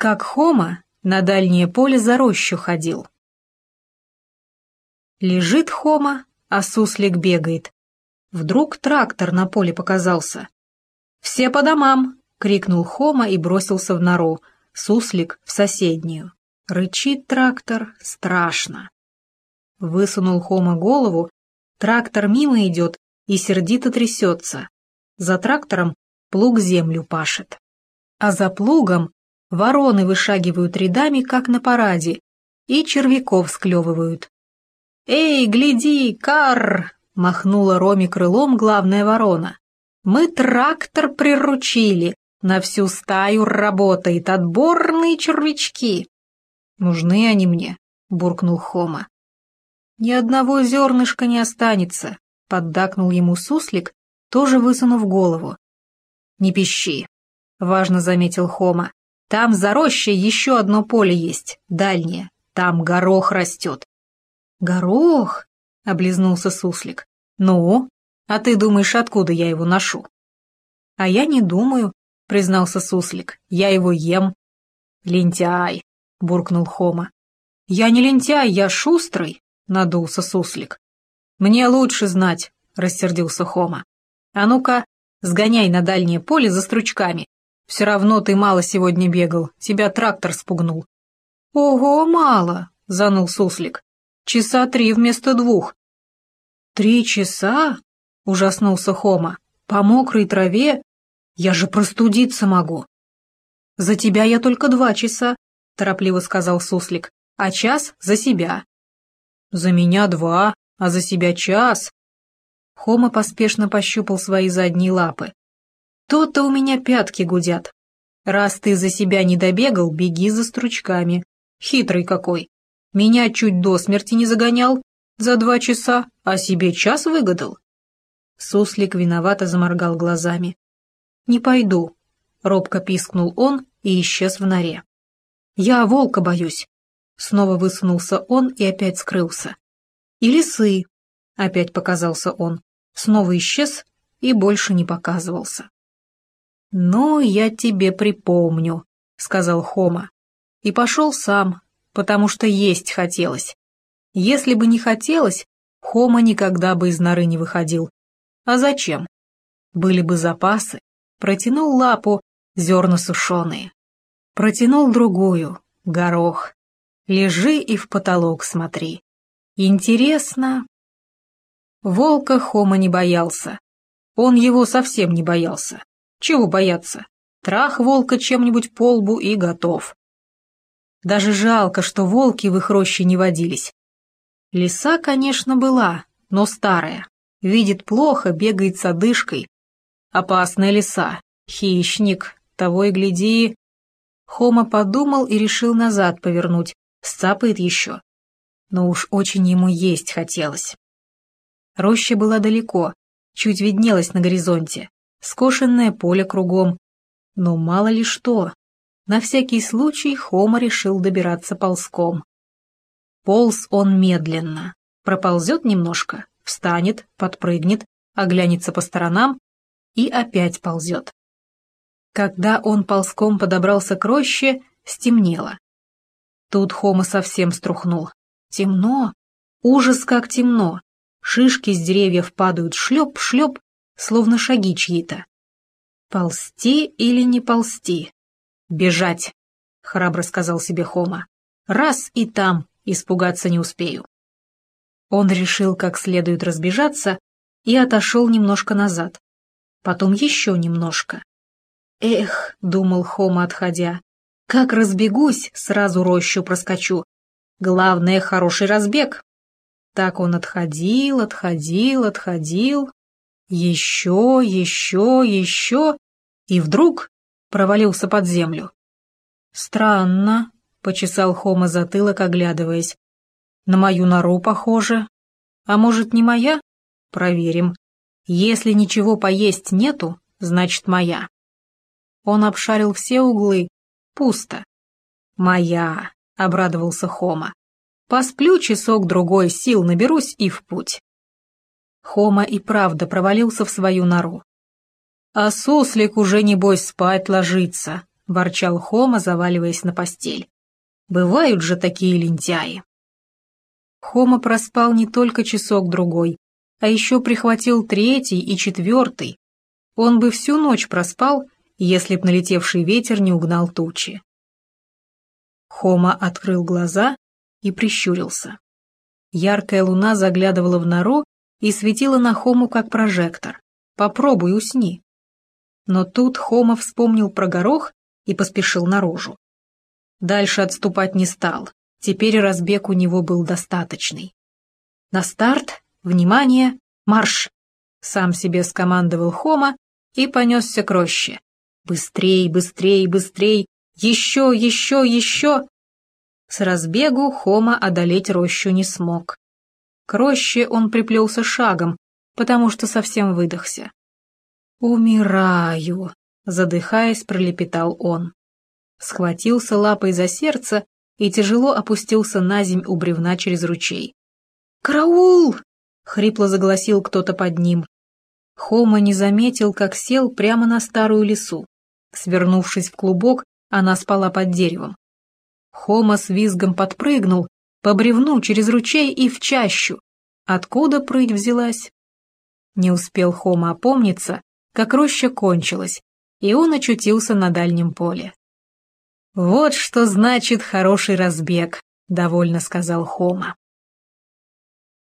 Как Хома на дальнее поле за рощу ходил. Лежит Хома, а суслик бегает. Вдруг трактор на поле показался. «Все по домам!» — крикнул Хома и бросился в нору, суслик в соседнюю. Рычит трактор страшно. Высунул Хома голову, трактор мимо идет и сердито трясется. За трактором плуг землю пашет. А за плугом вороны вышагивают рядами, как на параде, и червяков склевывают. «Эй, гляди, карр!» — махнула Роме крылом главная ворона. «Мы трактор приручили, на всю стаю работает, отборные червячки!» «Нужны они мне», — буркнул Хома. «Ни одного зернышка не останется», — поддакнул ему суслик, тоже высунув голову. «Не пищи», — важно заметил Хома. «Там за рощей еще одно поле есть, дальнее. Там горох растет». «Горох?» — облизнулся суслик. «Ну, а ты думаешь, откуда я его ношу?» «А я не думаю», — признался суслик. «Я его ем». «Лентяй», — буркнул Хома. «Я не лентяй, я шустрый», — надулся суслик. «Мне лучше знать», — рассердился Хома. «А ну-ка, сгоняй на дальнее поле за стручками. Все равно ты мало сегодня бегал, тебя трактор спугнул». «Ого, мало», — заныл суслик. «Часа 3 вместо 2». «3 часа?» — ужаснулся Хома. «По мокрой траве? Я же простудиться могу». «За тебя я только 2 часа», — торопливо сказал суслик, «а час за себя». «За меня 2, а за себя час». Хома поспешно пощупал свои задние лапы. «То-то у меня пятки гудят. Раз ты за себя не добегал, беги за стручками. Хитрый какой. Меня чуть до смерти не загонял за 2 часа, а себе час выгадал». Суслик виновато заморгал глазами. «Не пойду», — робко пискнул он и исчез в норе. «Я волка боюсь». Снова высунулся он и опять скрылся. «И лисы», — опять показался он, снова исчез и больше не показывался. «Ну, я тебе припомню», — сказал Хома, и пошел сам, потому что есть хотелось. Если бы не хотелось, Хома никогда бы из норы не выходил. А зачем? Были бы запасы. Протянул лапу, зерна сушеные. Протянул другую, горох. Лежи и в потолок смотри. Интересно. Волка Хома не боялся. Он его совсем не боялся. Чего бояться? Трах волка чем-нибудь по лбу и готов. Даже жалко, что волки в их роще не водились. Лиса, конечно, была, но старая. Видит плохо, бегает с одышкой. Опасная лиса, хищник, того и гляди. Хома подумал и решил назад повернуть, сцапает еще. Но уж очень ему есть хотелось. Роща была далеко, чуть виднелась на горизонте, скошенное поле кругом. Но мало ли что. На всякий случай Хома решил добираться ползком. Полз он медленно, проползет немножко, встанет, подпрыгнет, оглянется по сторонам и опять ползет. Когда он ползком подобрался к роще, стемнело. Тут Хома совсем струхнул. Темно, ужас как темно. Шишки с деревьев падают шлеп-шлеп, словно шаги чьи-то. Ползти или не ползти? «Бежать», — храбро сказал себе Хома. «Раз и там испугаться не успею». Он решил как следует разбежаться и отошел немножко назад. Потом еще немножко. «Эх», — думал Хома, отходя, — «как разбегусь, сразу рощу проскочу. Главное, хороший разбег». Так он отходил. Еще, и вдруг провалился под землю. «Странно», — почесал Хома затылок, оглядываясь. «На мою нору похоже. А может, не моя? Проверим. Если ничего поесть нету, значит, моя». Он обшарил все углы. Пусто. «Моя», — обрадовался Хома. «Посплю часок-другой, сил наберусь и в путь». Хома и правда провалился в свою нору. «А суслик уже, небось, спать ложится», — ворчал Хома, заваливаясь на постель. «Бывают же такие лентяи». Хома проспал не только часок-другой, а еще прихватил 3-й и 4-й. Он бы всю ночь проспал, если б налетевший ветер не угнал тучи. Хома открыл глаза и прищурился. Яркая луна заглядывала в нору и светила на Хому как прожектор. «Попробуй усни». Но тут Хома вспомнил про горох и поспешил наружу. Дальше отступать не стал, теперь разбег у него был достаточный. «На старт! Внимание! Марш!» Сам себе скомандовал Хома и понесся к роще. «Быстрей, быстрей, быстрей! Еще, еще, еще!» С разбегу Хома одолеть рощу не смог. К роще он приплелся шагом, потому что совсем выдохся. «Умираю!» — задыхаясь, пролепетал он. Схватился лапой за сердце и тяжело опустился наземь у бревна через ручей. «Караул!» — хрипло загласил кто-то под ним. Хома не заметил, как сел прямо на старую лису. Свернувшись в клубок, она спала под деревом. Хома с визгом подпрыгнул по бревну через ручей и в чащу. Откуда прыть взялась? Не успел Хома опомниться, как роща кончилась, и он очутился на дальнем поле. «Вот что значит хороший разбег», — довольно сказал Хома.